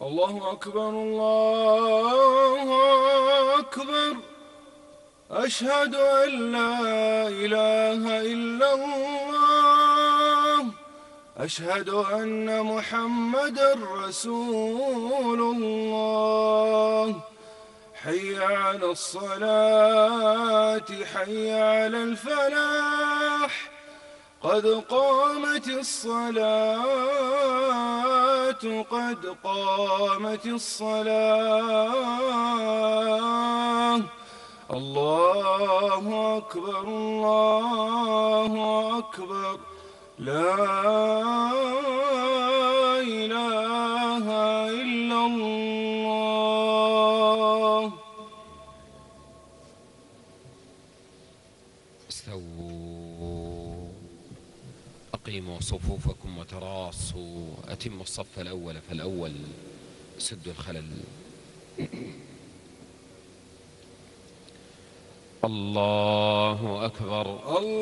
الله أكبر الله أكبر. أشهد أن لا إله إلا الله. أشهد أن محمدًا رسول الله. حي على الصلاة حي على الفلاح. قد قامت الصلاة قد قامت الصلاة. الله أكبر الله أكبر. لا إله إلا الله. استووا، أقيموا صفوفكم وتراصوا، أتموا الصف الأول فالأول، سدوا الخلل. الله أكبر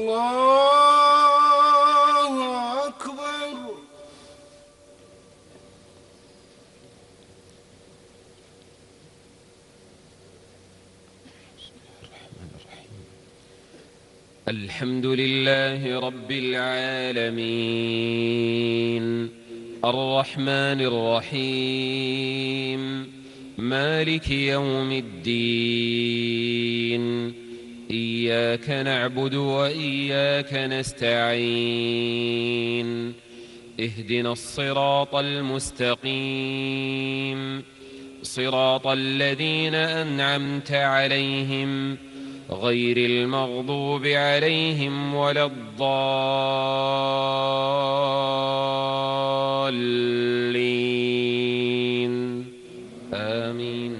الله أكبر. الحمد لله رب العالمين، الرحمن الرحيم، مالك يوم الدين. إياك نعبد وإياك نستعين. اهدنا الصراط المستقيم، صراط الذين أنعمت عليهم غير المغضوب عليهم ولا الضالين. آمين.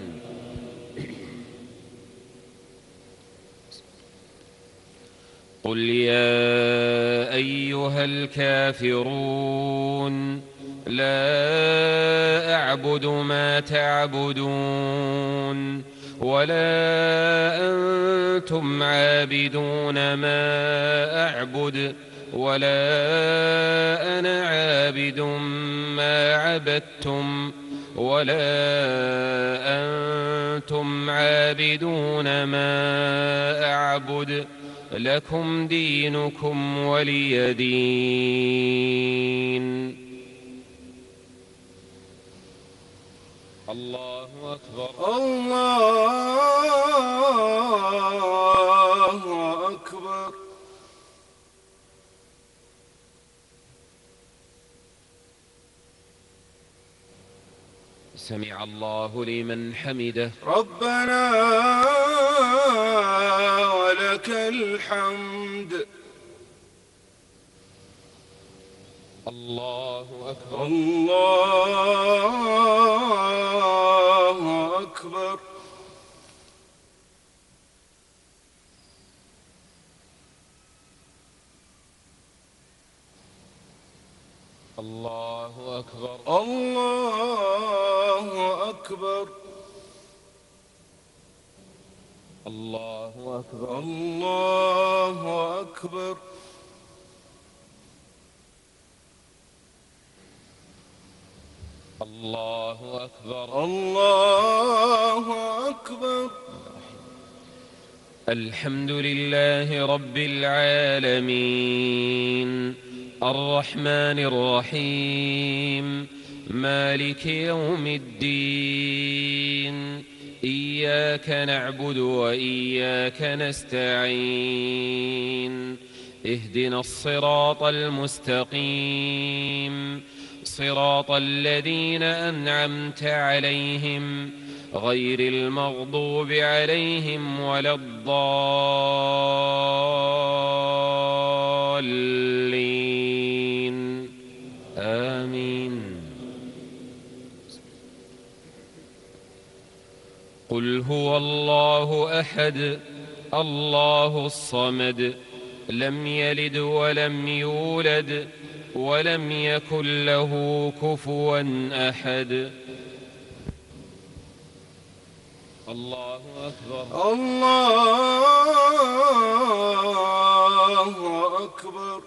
قل يا أيها الكافرون لا أعبد ما تعبدون ولا أنتم عابدون ما أعبد ولا أنا عابد ما عبدتم ولا أنتم عابدون ما أعبد. لكم دينكم ولي دين. الله أكبر الله أكبر. سمع الله لمن حمده. ربنا ولك الحمد. الله أكبر الله أكبر. الله أكبر الله أكبر. الله أكبر الله أكبر. الله أكبر. الله أكبر. الحمد لله رب العالمين، الرحمن الرحيم، مالك يوم الدين. إياك نعبد وإياك نستعين. اهدنا الصراط المستقيم، صراط الذين أنعمت عليهم غير المغضوب عليهم ولا الضالين. آمين. قل هو الله أحد الله الصمد، لم يلد ولم يولد ولم يكن له كفوا أحد. الله أكبر الله أكبر.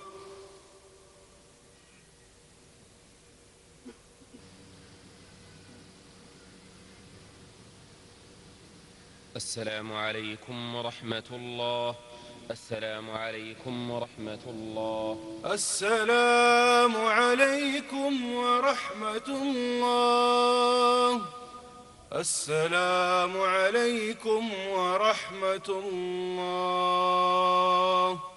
السلام عليكم ورحمة الله. السلام عليكم ورحمة الله. السلام عليكم ورحمة الله. السلام عليكم ورحمة الله.